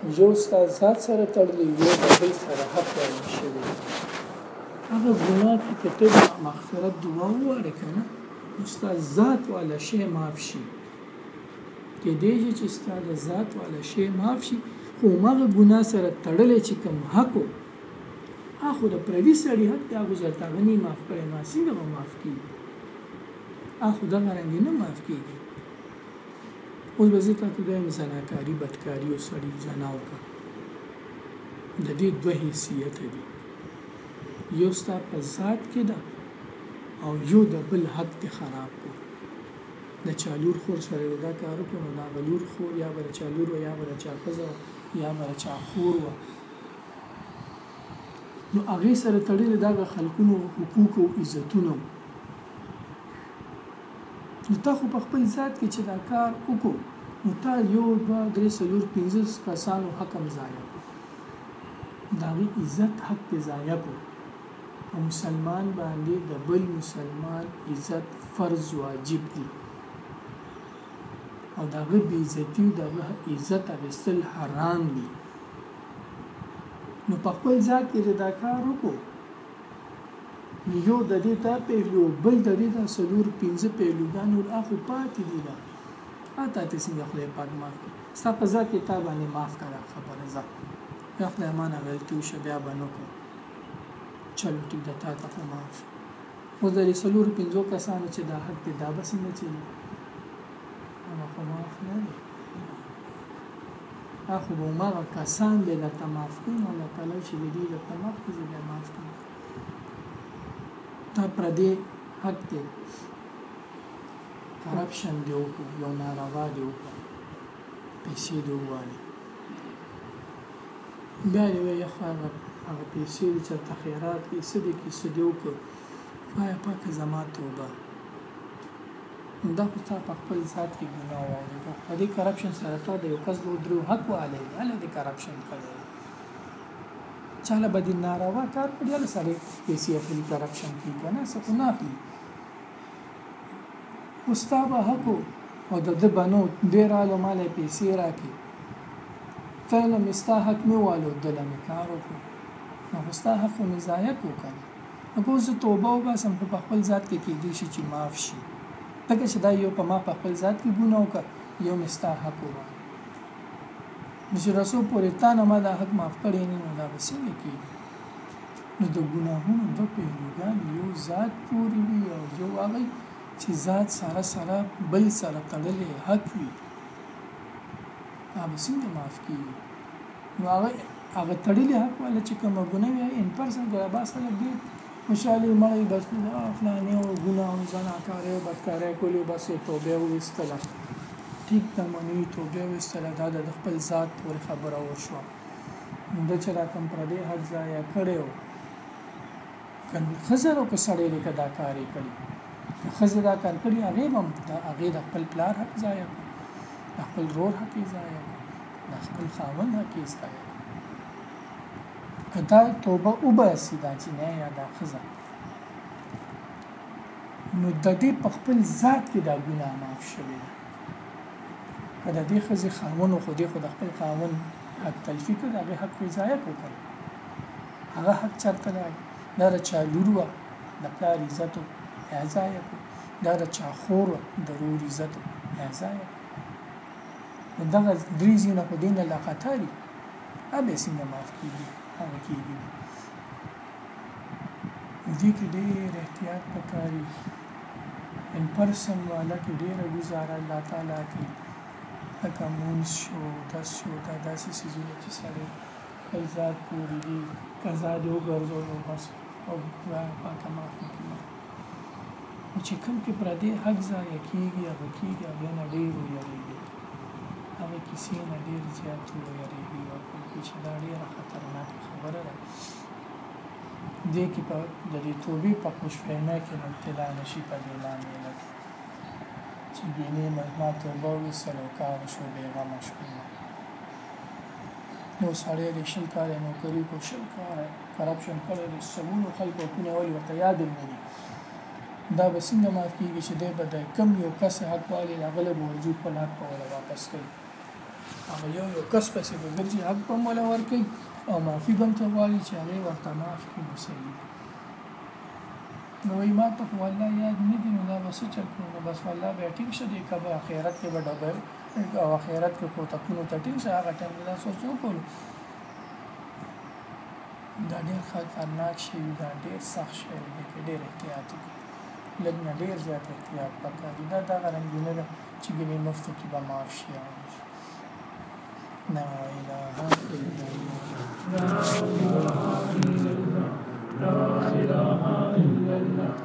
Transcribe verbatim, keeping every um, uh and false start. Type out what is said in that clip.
یو ستا ذات سره تړلی یو د بل سره حق والی شوی هغه ګناه کې که ته مغفرت دعا ووایې که نه نو ستا ذات والا شی معاف شي کېدای شي چې ستا د ذات والا شی معاف شي خو هماغه ګناه سره تړلی چې کوم حق و هغه د پردي سړي حق دی هغه ورته هغه نه معاف کړی نو څنګه به معاف کېږي هغه دغه رنګې نه معاف کېږي اوس به زه تاته دویم زناکاري بدکاري او سړي زنا وکړه د دې دوه حیثیته دي یو ستا په ذات کې ده او یو د بل حق دې خراب کړو د چالور خور سره دا کار وکړو نو دا غلور خور یا به د چالور و یا به د چا ښځه یا به د چا خور وه نو هغې سره تړلي دغه خلکونو حقوق او عزتونه نو تا خو په خپل ذات کې چې دا کار وکړو نو تا یو دوه درې څلور پنځه کسانو حق هم ضایع کړو د هغې عزت حق دې ضایع کړو په مسلمان باندې د بل مسلمان عزت فرض واجب دی او د هغه بې عزتي او د هغه عزت اخیستل حرام دي نو په خپل ځای کې دا کار وکړو یو د دې دا پهلو بل د دې دا څلور پنځه پهلوګان او اخو پاتې دي دا اته ته څنګه خدای پاک معاف کړي ستا په ذات کې تا باندې معاف کړه خبره زه یا خدای مانه غلطي وشو بیا باندې کو چلو ټیک ده تا ته معاف و د دې څلور پنځو کسانو چې دا حق دي دا بس نه چي هغه خو معاف نه دي اخو به ما کسان به د معاف کړي نو الله تعالی چې دې د معاف کړي به معاف کړي تا پر دې حق دی کرپشن دی وکړو یو ناروا دی وکړو پیسې دی ووالي بیا دې وایي هغه هغه پیسې چې تخیرات کې څه دي کې څه دی وکړو خدای پاک زما توبه دا خو تا په خپل ذات کې ګناه وایي په دې کرپشن سره تا د یو کس له درو حق والی هله دې کرپشن کړی چاله به دې ناروا کار کړی هله سره پیسې اخلي کرپشن کوي که نه څه خو نه اخلي اوس تا به حق او د ده بنو ډېر رالو مالی پیسې راکړي ته له مې ستا حق مې والو دله مې کار وکړو نو خو ستا حق خو مې ضایع کړو که نه نو که اوس زه توبه وباسم خو په خپل ذات کې کېدای شي چې معاف شي ځکه چې دا یو په ما په خپل ذات کې ګناه وکړه یو مې ستا حق ووایه نو چې رسو پورې تا نه ما دا حق معاف کړی نه نو دا به څنګه کېږي نو د ګناهونو دوه پهلوګان یو ذات پورې وي او یو هغه چې ذات سره سره بل سره تړلی حق وي دا به څنګه معاف کېږي نو هغه هغه تړلی حق والا چې کومه ګناه وي ان پرسن ګره با سره ډېر خوشحالي مړی بس فلانې او ګناه زناکارۍ او بدکارۍ کولې بس یې توبه وویستله ټیک ده مني توبه ویستله دا د خپل ذات پورې خبره وشوه ده چې را کوم پردی حق ضایع کړی و که ښځه او که سړی دی که دا کار یې کړي که ښځه دا کار کړي هغې به هم هغې د خپل پلار حق ضایع کړو د خپل رور حق یې ضایع کړو د خپل خاوند حق یې ضایع کړو که دا توبه وباسي دا جینۍ یا دا ښځه نو د دې په خپل ذات کې دا ګناه معاف شوې ده که د دې ښځې خاوند خو دې خو د خپل خاوند حق تلفي کړ هغې حق یې ضایع کړو که هغه حق چېرته دی دا د چا لور وه د پلار عزت و یا ضایع کړو دا د چا خور وه د رور عزت و یا ضایع کړو نو دغه درې ځایونه خو دې نه لاخطا دي هغه به څنګه معاف کېږي هغه کېږي نو دې کې ډېر احتیاط پکار وي ان پرسن والا کې ډېره ګزاره الله تعالی کوي لکه مونځ شو دس شو دا داسې څیزونه چې سړی خپل ذات پورې دي قضا دې وګرځولو بس او خدای پاکه معاف وکړي نو چې کوم کې پردی حق ضایع کېږي هغه کېږي هغې نه ډېر ویرېږي هغې کیسې نه ډېر زیات ویرېږي او کوم کې چې دا ډېره خطرناکه خبره ده دې کې په د دې توبې په خوشفهمۍ کې مبتلا نه شي په دې لامل چې ګینې ما توبه وویستله او کار شو بېغمه شوم نو سړی د شل کاله نوکري کو شل کاله کرپشن کړی د سلونو خلکو حقونه ولې ورته یاد هم نه دي دا به څنګه معاف کېږي چې دی به د کم یو کس حق والي هغه له به ورجو خپل حق په واپس کوي هغه یو یو کس پسې به ګرځي حق به هم وله ورکوي او معافي به هم ته غواړي چې هغې ورته معاف کړي نو صحیح ده. نو وایي ما ته خو والله یاد نه دي نو دا به څه چل کړو نو بس والله بیا ټینګ شه دې که به آخرت کې به ډبه او آخرت کې کوتکونو ته ټینګ شه هغه ټایم کې دا سوچ وکړو دا ډېر خطرناک شی وي دا ډېر سخت شی دی کې ډېر احتیاط وکړي لږ نه ډېر زیات احتیاط پکار دی دا دغه رنګونه ده چې ګنې مفتو کې به معاف شي لا إله إلا الله لا إله إلا الله لا إله إلا الله